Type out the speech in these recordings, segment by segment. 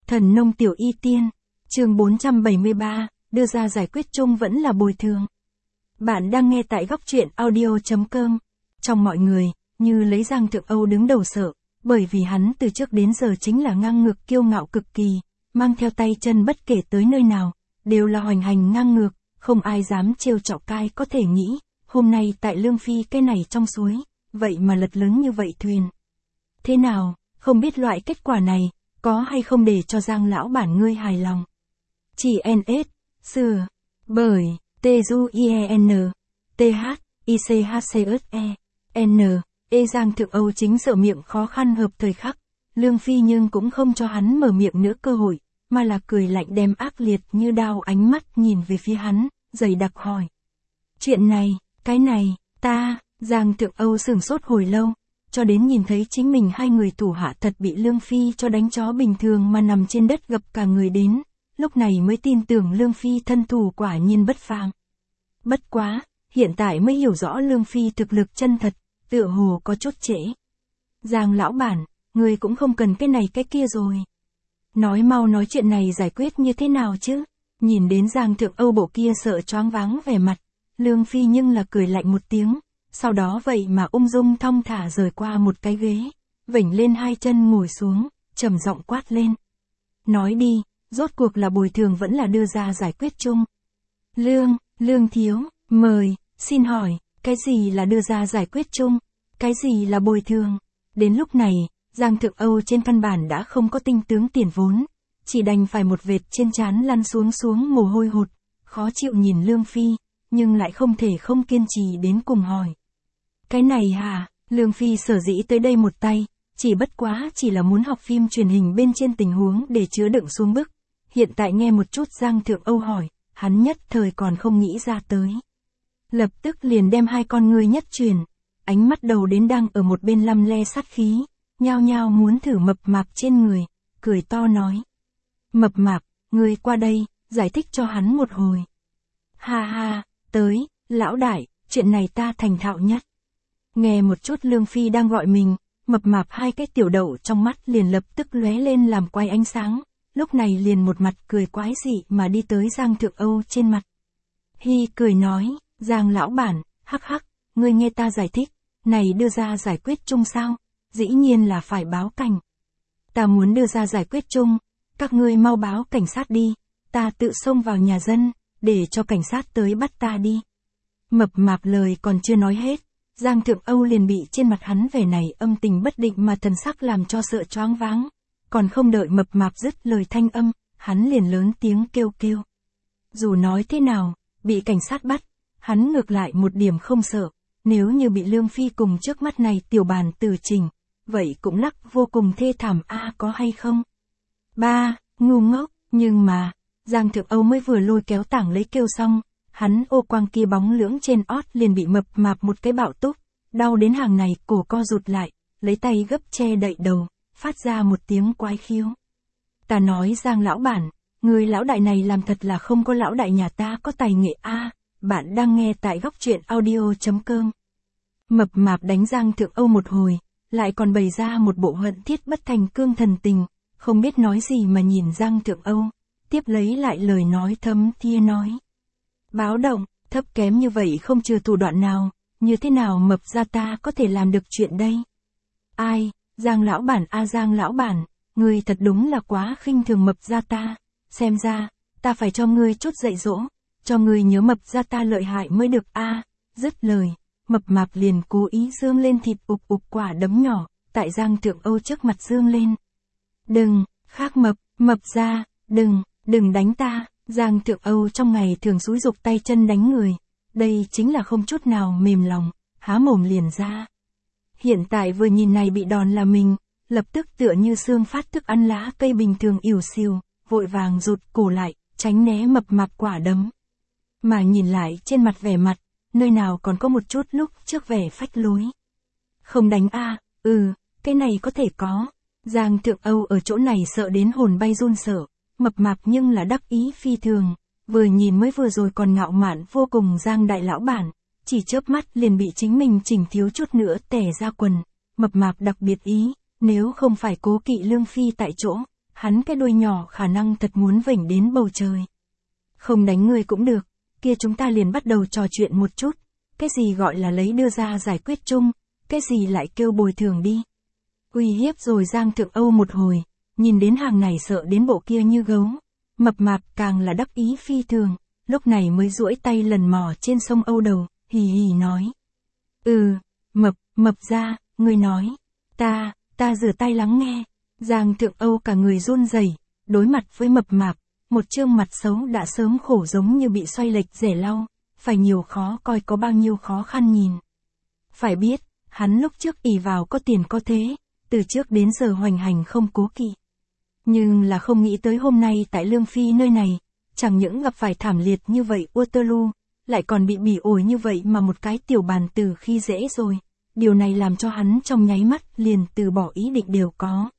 Thần nông tiểu y tiên, chương 473, đưa ra giải quyết chung vẫn là bồi thường. Bạn đang nghe tại góc truyện audio.com. Trong mọi người, Như lấy Giang Thượng Âu đứng đầu sợ, bởi vì hắn từ trước đến giờ chính là ngang ngược kiêu ngạo cực kỳ, mang theo tay chân bất kể tới nơi nào, đều là hoành hành ngang ngược, không ai dám trêu chọc cai có thể nghĩ, hôm nay tại Lương Phi cái này trong suối, vậy mà lật lớn như vậy thuyền. Thế nào, không biết loại kết quả này, có hay không để cho Giang lão bản ngươi hài lòng. Chỉ NS, sửa, bởi, TUIEN, THICHCSE, N, Giang Thượng Âu chính sợ miệng khó khăn hợp thời khắc, Lương Phi nhưng cũng không cho hắn mở miệng nữa cơ hội, mà là cười lạnh đem ác liệt như đao ánh mắt nhìn về phía hắn, dày đặc hỏi. Chuyện này, cái này, Giang Thượng Âu sửng sốt hồi lâu, cho đến nhìn thấy chính mình hai người thủ hạ thật bị Lương Phi cho đánh chó bình thường mà nằm trên đất gập cả người đến, lúc này mới tin tưởng Lương Phi thân thủ quả nhiên bất phàm. Bất quá, hiện tại mới hiểu rõ Lương Phi thực lực chân thật, tựa hồ có chút trễ. Giang lão bản, người cũng không cần cái này cái kia rồi. Nói mau nói chuyện này giải quyết như thế nào chứ? Nhìn đến Giang Thượng Âu bộ kia sợ choáng váng vẻ mặt, Lương Phi nhưng là cười lạnh một tiếng, sau đó vậy mà ung dung thong thả rời qua một cái ghế, vểnh lên hai chân ngồi xuống, trầm giọng quát lên. Nói đi, rốt cuộc là bồi thường vẫn là đưa ra giải quyết chung. Lương thiếu, mời, xin hỏi, cái gì là đưa ra giải quyết chung, cái gì là bồi thường? Đến lúc này, Giang Thượng Âu trên căn bản đã không có tinh tướng tiền vốn, chỉ đành phải một vệt trên trán lăn xuống mồ hôi hột, khó chịu nhìn Lương Phi, nhưng lại không thể không kiên trì đến cùng hỏi. Cái này hả? Lương Phi sở dĩ tới đây một tay, chỉ bất quá chỉ là muốn học phim truyền hình bên trên tình huống để chứa đựng xuống bức. Hiện tại nghe một chút Giang Thượng Âu hỏi, hắn nhất thời còn không nghĩ ra tới. Lập tức liền đem hai con ngươi nhất truyền, ánh mắt đầu đến đang ở một bên lăm le sát khí, nhao nhao muốn thử mập mạp trên người, cười to nói. Mập mạp, ngươi qua đây, giải thích cho hắn một hồi. Ha ha, tới, lão đại, chuyện này ta thành thạo nhất. Nghe một chút Lương Phi đang gọi mình, mập mạp hai cái tiểu đậu trong mắt liền lập tức lóe lên làm quay ánh sáng, lúc này liền một mặt cười quái dị mà đi tới Giang Thượng Âu trên mặt. Hi cười nói, Giang lão bản, hắc hắc, ngươi nghe ta giải thích, này đưa ra giải quyết chung sao, dĩ nhiên là phải báo cảnh. Ta muốn đưa ra giải quyết chung, các ngươi mau báo cảnh sát đi, ta tự xông vào nhà dân, để cho cảnh sát tới bắt ta đi. Mập mạp lời còn chưa nói hết, Giang Thượng Âu liền bị trên mặt hắn vẻ này âm tình bất định mà thần sắc làm cho sợ choáng váng, còn không đợi mập mạp dứt lời thanh âm, hắn liền lớn tiếng kêu. Dù nói thế nào, bị cảnh sát bắt, hắn ngược lại một điểm không sợ, nếu như bị Lương Phi cùng trước mắt này tiểu bàn tử trình, vậy cũng lắc vô cùng thê thảm có hay không? Ngu ngốc, nhưng mà, Giang Thượng Âu mới vừa lôi kéo tảng lấy kêu xong, hắn ô quang kia bóng lưỡng trên ót liền bị mập mạp một cái bạo túc, đau đến hàng này cổ co rụt lại, lấy tay gấp che đậy đầu, phát ra một tiếng quái khiếu. Ta nói Giang lão bản, người lão đại này làm thật là không có lão đại nhà ta có tài nghệ bạn đang nghe tại góc truyện audio.com. Mập mạp đánh Giang Thượng Âu một hồi, lại còn bày ra một bộ hận thiết bất thành cương thần tình, không biết nói gì mà nhìn Giang Thượng Âu, tiếp lấy lại lời nói thấm thía nói. Báo động, thấp kém như vậy không chừa thủ đoạn nào, như thế nào mập ra ta có thể làm được chuyện đây? Ai, Giang lão bản Giang lão bản, ngươi thật đúng là quá khinh thường mập ra ta, xem ra, ta phải cho ngươi chút dạy dỗ, cho ngươi nhớ mập ra ta lợi hại mới được dứt lời, mập mạp liền cố ý dương lên thịt ục quả đấm nhỏ, tại Giang Thượng Âu trước mặt dương lên. Đừng, khác mập ra, đừng đánh ta. Giang Thượng Âu trong ngày thường xúi giục tay chân đánh người, đây chính là không chút nào mềm lòng, há mồm liền ra. Hiện tại vừa nhìn này bị đòn là mình, lập tức tựa như xương phát thức ăn lá cây bình thường ỉu xìu, vội vàng rụt cổ lại, tránh né mập mạp quả đấm. Mà nhìn lại trên mặt vẻ mặt, nơi nào còn có một chút lúc trước vẻ phách lối. Không đánh cái này có thể có. Giang Thượng Âu ở chỗ này sợ đến hồn bay run sợ. Mập mạp nhưng là đắc ý phi thường, vừa nhìn mới vừa rồi còn ngạo mạn vô cùng Giang đại lão bản, chỉ chớp mắt liền bị chính mình chỉnh thiếu chút nữa tẻ ra quần, mập mạp đặc biệt ý, nếu không phải cố kỵ Lương Phi tại chỗ, hắn cái đuôi nhỏ khả năng thật muốn vểnh đến bầu trời. Không đánh ngươi cũng được, kia chúng ta liền bắt đầu trò chuyện một chút, cái gì gọi là lấy đưa ra giải quyết chung, cái gì lại kêu bồi thường đi. Uy hiếp rồi Giang Thượng Âu một hồi, nhìn đến hàng này sợ đến bộ kia như gấu, mập mạp càng là đắc ý phi thường, lúc này mới duỗi tay lần mò trên sông Âu đầu, hì hì nói. Mập ra, ngươi nói, ta rửa tay lắng nghe. Giang Thượng Âu cả người run rẩy, đối mặt với mập mạp, một trương mặt xấu đã sớm khổ giống như bị xoay lệch rẻ lau, phải nhiều khó coi có bao nhiêu khó khăn nhìn. Phải biết, hắn lúc trước ỷ vào có tiền có thế, từ trước đến giờ hoành hành không cố kỵ. Nhưng là không nghĩ tới hôm nay tại Lương Phi nơi này, chẳng những gặp phải thảm liệt như vậy Waterloo, lại còn bị bỉ ổi như vậy mà một cái tiểu bàn tử khi dễ rồi. Điều này làm cho hắn trong nháy mắt liền từ bỏ ý định đều có.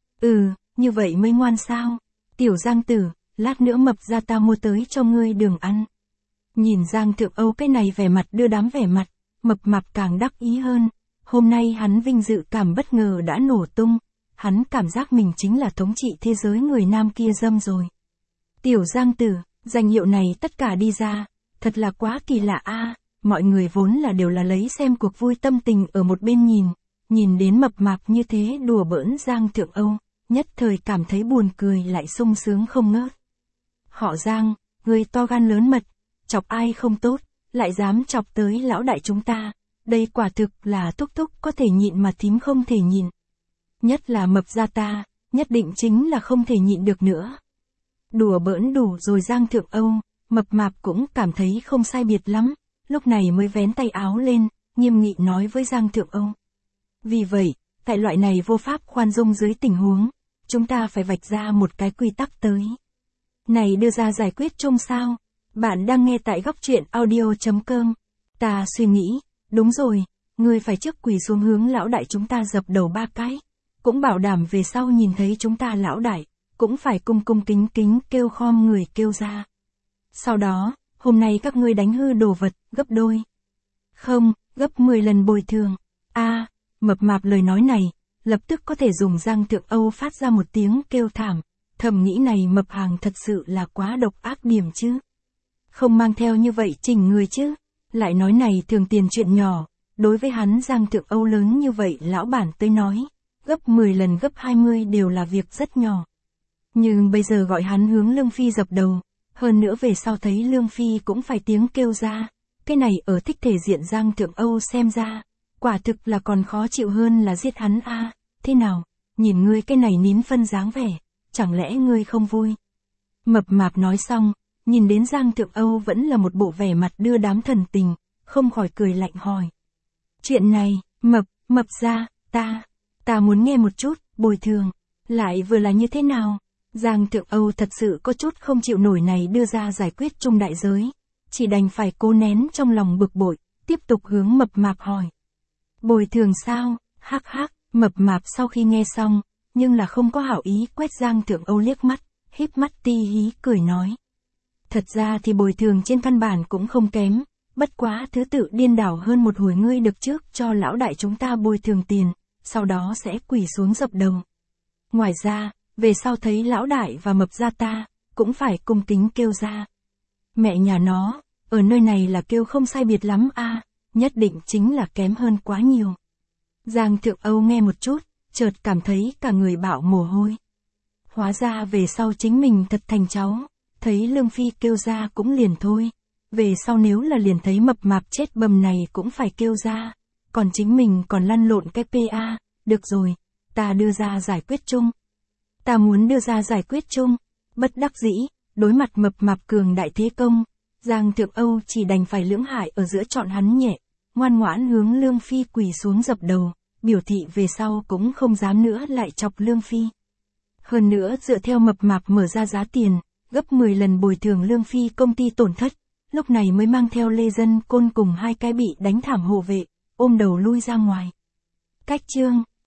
Như vậy mới ngoan sao? Tiểu Giang tử, lát nữa mập ra ta mua tới cho ngươi đường ăn. Nhìn Giang Thượng Âu cái này vẻ mặt đưa đám vẻ mặt, mập mạp càng đắc ý hơn. Hôm nay hắn vinh dự cảm bất ngờ đã nổ tung, hắn cảm giác mình chính là thống trị thế giới người nam kia dâm rồi. Tiểu Giang tử, danh hiệu này tất cả đi ra, thật là quá kỳ lạ a. Mọi người vốn là đều là lấy xem cuộc vui tâm tình ở một bên nhìn đến mập mạp như thế đùa bỡn Giang Thượng Âu, nhất thời cảm thấy buồn cười lại sung sướng không ngớt. Họ Giang, người to gan lớn mật, chọc ai không tốt, lại dám chọc tới lão đại chúng ta, đây quả thực là thúc thúc có thể nhịn mà thím không thể nhịn. Nhất là mập ra ta, nhất định chính là không thể nhịn được nữa. Đùa bỡn đủ rồi Giang Thượng Âu, mập mạp cũng cảm thấy không sai biệt lắm, lúc này mới vén tay áo lên, nghiêm nghị nói với Giang Thượng Âu. Vì vậy, tại loại này vô pháp khoan dung dưới tình huống, chúng ta phải vạch ra một cái quy tắc tới. Này đưa ra giải quyết chung sao? Bạn đang nghe tại góc truyện audio.com. Ta suy nghĩ, đúng rồi, ngươi phải trước quỳ xuống hướng lão đại chúng ta dập đầu 3 cái. Cũng bảo đảm về sau nhìn thấy chúng ta lão đại, cũng phải cung cung kính kính kêu khom người kêu ra. Sau đó, hôm nay các ngươi đánh hư đồ vật, gấp đôi. Không, gấp 10 lần bồi thường. Mập mạp lời nói này, lập tức có thể dùng Giang Thượng Âu phát ra một tiếng kêu thảm, thầm nghĩ này mập hàng thật sự là quá độc ác điểm chứ. Không mang theo như vậy chỉnh người chứ, lại nói này thường tiền chuyện nhỏ, đối với hắn Giang Thượng Âu lớn như vậy lão bản tới nói, gấp 10 lần gấp 20 đều là việc rất nhỏ. Nhưng bây giờ gọi hắn hướng Lương Phi dập đầu, hơn nữa về sau thấy Lương Phi cũng phải tiếng kêu ra, cái này ở thích thể diện Giang Thượng Âu xem ra, quả thực là còn khó chịu hơn là giết hắn thế nào, nhìn ngươi cái này nín phân dáng vẻ, chẳng lẽ ngươi không vui? Mập mạp nói xong, nhìn đến Giang Thượng Âu vẫn là một bộ vẻ mặt đưa đám thần tình, không khỏi cười lạnh hỏi. Chuyện này, mập ra, ta muốn nghe một chút, bồi thường, lại vừa là như thế nào? Giang Thượng Âu thật sự có chút không chịu nổi này đưa ra giải quyết chung đại giới, chỉ đành phải cố nén trong lòng bực bội, tiếp tục hướng mập mạp hỏi. Bồi thường sao? Hắc, mập mạp sau khi nghe xong, nhưng là không có hảo ý quét Giang Thượng Âu liếc mắt, híp mắt ti hí cười nói. Thật ra thì bồi thường trên căn bản cũng không kém, bất quá thứ tự điên đảo hơn một hồi ngươi được trước cho lão đại chúng ta bồi thường tiền, sau đó sẽ quỳ xuống dập đầu. Ngoài ra, về sau thấy lão đại và mập ra ta, cũng phải cung kính kêu ra. Mẹ nhà nó, ở nơi này là kêu không sai biệt lắm nhất định chính là kém hơn quá nhiều. Giang Thượng Âu nghe một chút, chợt cảm thấy cả người bạo mồ hôi. Hóa ra về sau chính mình thật thành cháu, thấy Lương Phi kêu ra cũng liền thôi. Về sau nếu là liền thấy mập mạp chết bầm này cũng phải kêu ra, còn chính mình còn lăn lộn cái PA, được rồi, ta đưa ra giải quyết chung. Ta muốn đưa ra giải quyết chung, bất đắc dĩ, đối mặt mập mạp cường đại thế công, Giang Thượng Âu chỉ đành phải lưỡng hại ở giữa chọn hắn nhẹ, ngoan ngoãn hướng Lương Phi quỳ xuống dập đầu, biểu thị về sau cũng không dám nữa lại chọc Lương Phi. Hơn nữa dựa theo mập mạp mở ra giá tiền, gấp 10 lần bồi thường Lương Phi công ty tổn thất, lúc này mới mang theo Lê Dân Côn cùng 2 cái bị đánh thảm hộ vệ, ôm đầu lui ra ngoài. Cách chương